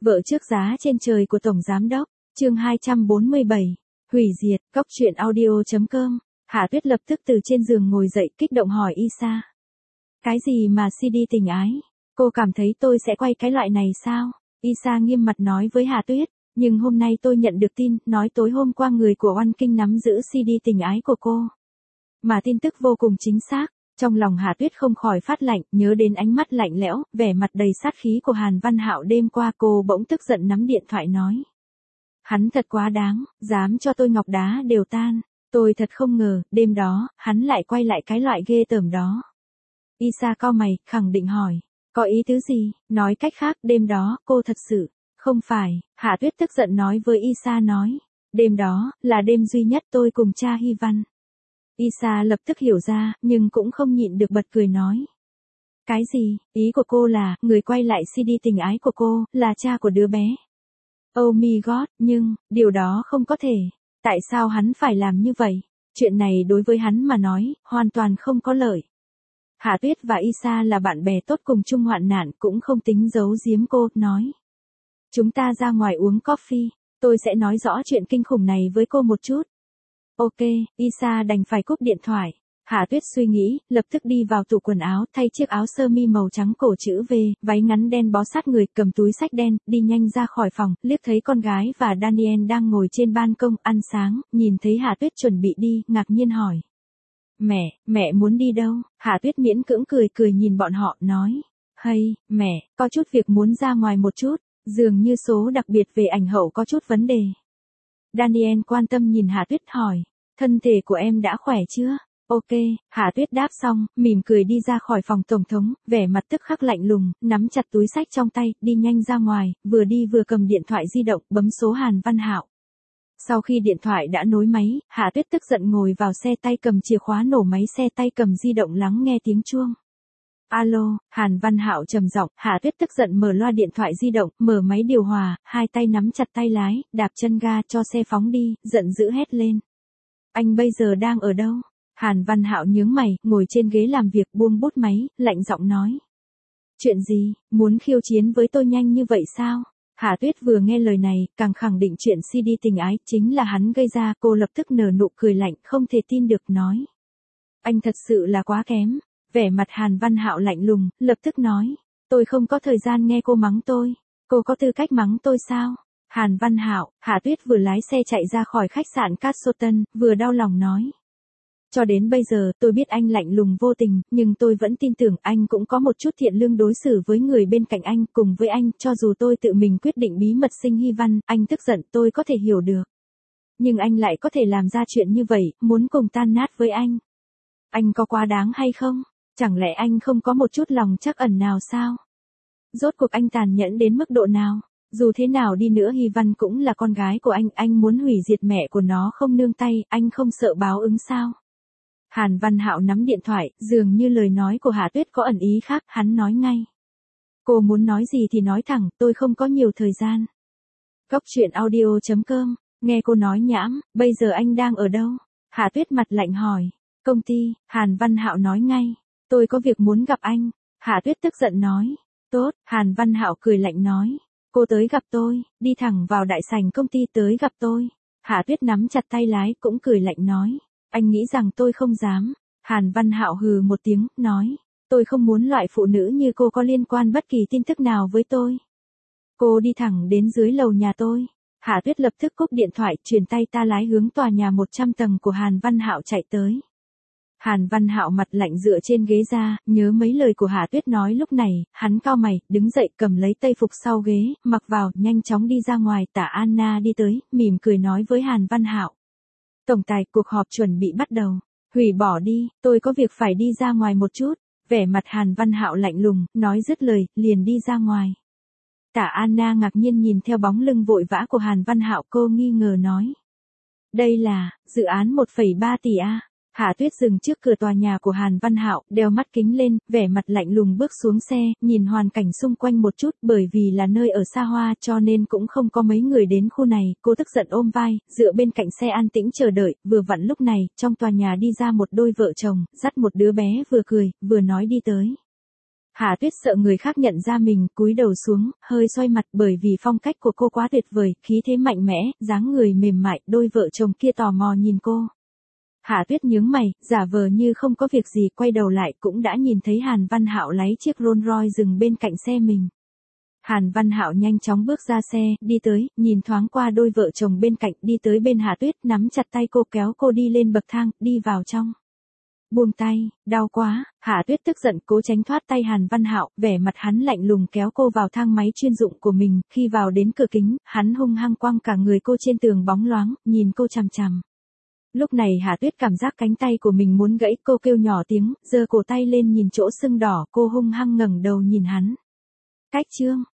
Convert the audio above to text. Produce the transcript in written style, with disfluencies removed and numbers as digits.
Vợ trước giá trên trời của Tổng Giám Đốc, chương 247, hủy diệt, góc truyện audio.com, Hạ Tuyết lập tức từ trên giường ngồi dậy kích động hỏi Isa. Cái gì mà CD tình ái? Cô cảm thấy tôi sẽ quay cái loại này sao? Isa nghiêm mặt nói với Hạ Tuyết, nhưng hôm nay tôi nhận được tin, nói tối hôm qua người của Oan Kinh nắm giữ CD tình ái của cô. Mà tin tức vô cùng chính xác. Trong lòng Hạ Tuyết không khỏi phát lạnh, nhớ đến ánh mắt lạnh lẽo, vẻ mặt đầy sát khí của Hàn Văn Hạo đêm qua, cô bỗng tức giận nắm điện thoại nói. Hắn thật quá đáng, dám cho tôi ngọc đá đều tan, tôi thật không ngờ, đêm đó, hắn lại quay lại cái loại ghê tởm đó. Isa cau mày, khẳng định hỏi, có ý tứ gì, nói cách khác, đêm đó, cô thật sự, không phải, Hạ Tuyết tức giận nói với Isa nói, đêm đó, là đêm duy nhất tôi cùng cha Hy Văn. Isa lập tức hiểu ra, nhưng cũng không nhịn được bật cười nói. Cái gì, ý của cô là, người quay lại CD tình ái của cô, là cha của đứa bé. Oh my god, nhưng, điều đó không có thể. Tại sao hắn phải làm như vậy? Chuyện này đối với hắn mà nói, hoàn toàn không có lợi. Hạ Tuyết và Isa là bạn bè tốt cùng chung hoạn nạn, cũng không tính giấu giếm cô, nói. Chúng ta ra ngoài uống coffee, tôi sẽ nói rõ chuyện kinh khủng này với cô một chút. Ok, Isa đành phải cúp điện thoại. Hạ Tuyết suy nghĩ, lập tức đi vào tủ quần áo, thay chiếc áo sơ mi màu trắng cổ chữ V, váy ngắn đen bó sát người, cầm túi xách đen, đi nhanh ra khỏi phòng, liếc thấy con gái và Daniel đang ngồi trên ban công ăn sáng, nhìn thấy Hạ Tuyết chuẩn bị đi, ngạc nhiên hỏi. Mẹ muốn đi đâu? Hạ Tuyết miễn cưỡng cười nhìn bọn họ, nói. Hay, mẹ, có chút việc muốn ra ngoài một chút, dường như số đặc biệt về ảnh hậu có chút vấn đề. Daniel quan tâm nhìn Hạ Tuyết hỏi, thân thể của em đã khỏe chưa? Ok, Hạ Tuyết đáp xong, mỉm cười đi ra khỏi phòng tổng thống, vẻ mặt tức khắc lạnh lùng, nắm chặt túi xách trong tay, đi nhanh ra ngoài, vừa đi vừa cầm điện thoại di động, bấm số Hàn Văn Hạo. Sau khi điện thoại đã nối máy, Hạ Tuyết tức giận ngồi vào xe tay cầm chìa khóa nổ máy xe tay cầm di động lắng nghe tiếng chuông. Alo, Hàn Văn Hạo trầm giọng, Hạ Tuyết tức giận mở loa điện thoại di động, mở máy điều hòa, hai tay nắm chặt tay lái, đạp chân ga cho xe phóng đi, giận dữ hét lên. Anh bây giờ đang ở đâu? Hàn Văn Hạo nhướng mày, ngồi trên ghế làm việc buông bút máy, lạnh giọng nói. Chuyện gì, muốn khiêu chiến với tôi nhanh như vậy sao? Hạ Tuyết vừa nghe lời này, càng khẳng định chuyện CD tình ái chính là hắn gây ra, cô lập tức nở nụ cười lạnh, không thể tin được, nói. Anh thật sự là quá kém. Vẻ mặt Hàn Văn Hạo lạnh lùng, lập tức nói. Tôi không có thời gian nghe cô mắng tôi. Cô có tư cách mắng tôi sao? Hàn Văn Hạo, Hạ Tuyết vừa lái xe chạy ra khỏi khách sạn Castleton, vừa đau lòng nói. Cho đến bây giờ tôi biết anh lạnh lùng vô tình, nhưng tôi vẫn tin tưởng anh cũng có một chút thiện lương đối xử với người bên cạnh anh, cùng với anh, cho dù tôi tự mình quyết định bí mật sinh Hy Văn, anh tức giận tôi có thể hiểu được. Nhưng anh lại có thể làm ra chuyện như vậy, muốn cùng tan nát với anh. Anh có quá đáng hay không? Chẳng lẽ anh không có một chút lòng trắc ẩn nào sao? Rốt cuộc anh tàn nhẫn đến mức độ nào? Dù thế nào đi nữa Hy Văn cũng là con gái của anh muốn hủy diệt mẹ của nó không nương tay, anh không sợ báo ứng sao? Hàn Văn Hạo nắm điện thoại, dường như lời nói của Hạ Tuyết có ẩn ý khác, hắn nói ngay. Cô muốn nói gì thì nói thẳng, tôi không có nhiều thời gian. Góc truyện audio.com, nghe cô nói nhãm, bây giờ anh đang ở đâu? Hạ Tuyết mặt lạnh hỏi. Công ty, Hàn Văn Hạo nói ngay. Tôi có việc muốn gặp anh. Hạ Tuyết tức giận nói. Tốt, Hàn Văn Hạo cười lạnh nói. Cô tới gặp tôi, đi thẳng vào đại sảnh công ty tới gặp tôi. Hạ Tuyết nắm chặt tay lái, cũng cười lạnh nói. Anh nghĩ rằng tôi không dám. Hàn Văn Hạo hừ một tiếng, nói. Tôi không muốn loại phụ nữ như cô có liên quan bất kỳ tin tức nào với tôi. Cô đi thẳng đến dưới lầu nhà tôi. Hạ Tuyết lập tức cúp điện thoại, chuyển tay ta lái hướng tòa nhà 100 tầng của Hàn Văn Hạo chạy tới. Hàn Văn Hạo mặt lạnh dựa trên ghế ra, nhớ mấy lời của Hạ Tuyết nói lúc này, hắn cau mày, đứng dậy cầm lấy tây phục sau ghế, mặc vào, nhanh chóng đi ra ngoài. Tả Anna đi tới, mỉm cười nói với Hàn Văn Hạo. Tổng tài, cuộc họp chuẩn bị bắt đầu. Hủy bỏ đi, tôi có việc phải đi ra ngoài một chút. Vẻ mặt Hàn Văn Hạo lạnh lùng, nói dứt lời, liền đi ra ngoài. Tả Anna ngạc nhiên nhìn theo bóng lưng vội vã của Hàn Văn Hạo, cô nghi ngờ nói. Đây là, dự án 1,3 tỷ A. Hạ Tuyết dừng trước cửa tòa nhà của Hàn Văn Hạo, đeo mắt kính lên, vẻ mặt lạnh lùng bước xuống xe, nhìn hoàn cảnh xung quanh một chút, bởi vì là nơi ở xa hoa cho nên cũng không có mấy người đến khu này, cô tức giận ôm vai, dựa bên cạnh xe an tĩnh chờ đợi, vừa vặn lúc này, trong tòa nhà đi ra một đôi vợ chồng, dắt một đứa bé vừa cười, vừa nói đi tới. Hạ Tuyết sợ người khác nhận ra mình, cúi đầu xuống, hơi xoay mặt bởi vì phong cách của cô quá tuyệt vời, khí thế mạnh mẽ, dáng người mềm mại, đôi vợ chồng kia tò mò nhìn cô. Hạ Tuyết nhướng mày, giả vờ như không có việc gì, quay đầu lại cũng đã nhìn thấy Hàn Văn Hạo lái chiếc Rolls Royce dừng bên cạnh xe mình. Hàn Văn Hạo nhanh chóng bước ra xe, đi tới, nhìn thoáng qua đôi vợ chồng bên cạnh, đi tới bên Hạ Tuyết, nắm chặt tay cô kéo cô đi lên bậc thang, đi vào trong. Buông tay, đau quá, Hạ Tuyết tức giận cố tránh thoát tay Hàn Văn Hạo, vẻ mặt hắn lạnh lùng kéo cô vào thang máy chuyên dụng của mình, khi vào đến cửa kính, hắn hung hăng quăng cả người cô trên tường bóng loáng, nhìn cô chằm chằm. Lúc này Hạ Tuyết cảm giác cánh tay của mình muốn gãy, cô kêu nhỏ tiếng, giơ cổ tay lên nhìn chỗ sưng đỏ, cô hung hăng ngẩng đầu nhìn hắn. Cách Trương,